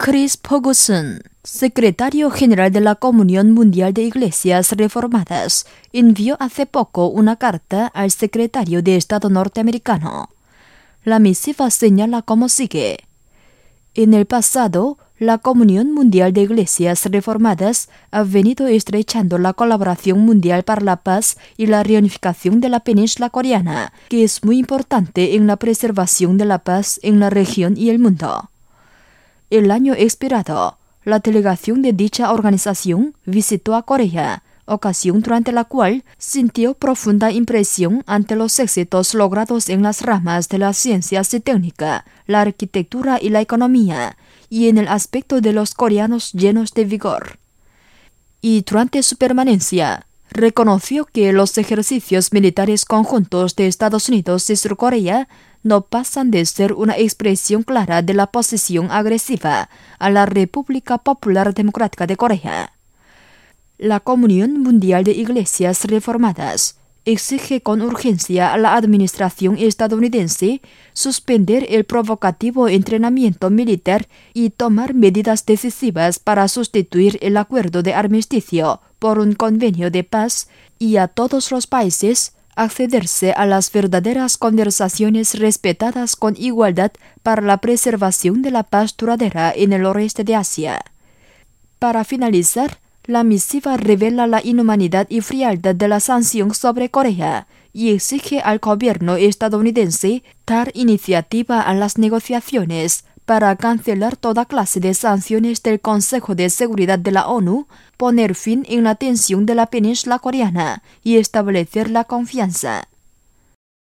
Chris Ferguson, secretario general de la Comunión Mundial de Iglesias Reformadas, envió hace poco una carta al secretario de Estado norteamericano. La misiva señala como sigue. En el pasado, la Comunión Mundial de Iglesias Reformadas ha venido estrechando la colaboración mundial para la paz y la reunificación de la península coreana, que es muy importante en la preservación de la paz en la región y el mundo. El año expirado, la delegación de dicha organización visitó a Corea, ocasión durante la cual sintió profunda impresión ante los éxitos logrados en las ramas de las ciencias y técnica, la arquitectura y la economía, y en el aspecto de los coreanos llenos de vigor. Y durante su permanencia, reconoció que los ejercicios militares conjuntos de Estados Unidos y Surcorea no pasan de ser una expresión clara de la posición agresiva a la República Popular Democrática de Corea. La Comunión Mundial de Iglesias Reformadas exige con urgencia a la administración estadounidense suspender el provocativo entrenamiento militar y tomar medidas decisivas para sustituir el acuerdo de armisticio por un convenio de paz y a todos los países accederse a las verdaderas conversaciones respetadas con igualdad para la preservación de la paz duradera en el oeste de Asia. Para finalizar, la misiva revela la inhumanidad y frialdad de la sanción sobre Corea y exige al gobierno estadounidense dar iniciativa a las negociaciones para cancelar toda clase de sanciones del Consejo de Seguridad de la ONU, poner fin en la tensión de la península coreana y establecer la confianza.